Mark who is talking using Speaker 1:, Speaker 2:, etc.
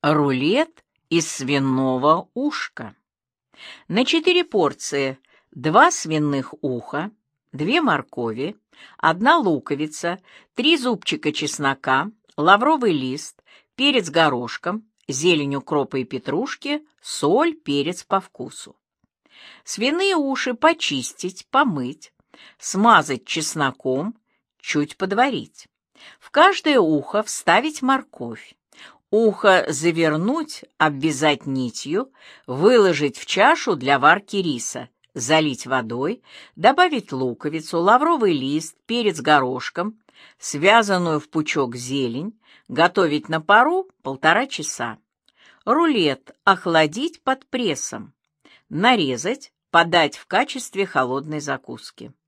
Speaker 1: Рулет из свиного ушка. На 4 порции 2 свиных уха, 2 моркови, 1 луковица, 3 зубчика чеснока, лавровый лист, перец горошком, зелень укропа и петрушки, соль, перец по вкусу. Свиные уши почистить, помыть, смазать чесноком, чуть подварить. В каждое ухо вставить морковь. Ухо завернуть, обвязать нитью, выложить в чашу для варки риса, залить водой, добавить луковицу, лавровый лист, перец горошком, связанную в пучок зелень, готовить на пару 1,5 часа. Рулет охладить под прессом, нарезать, подать в качестве холодной закуски.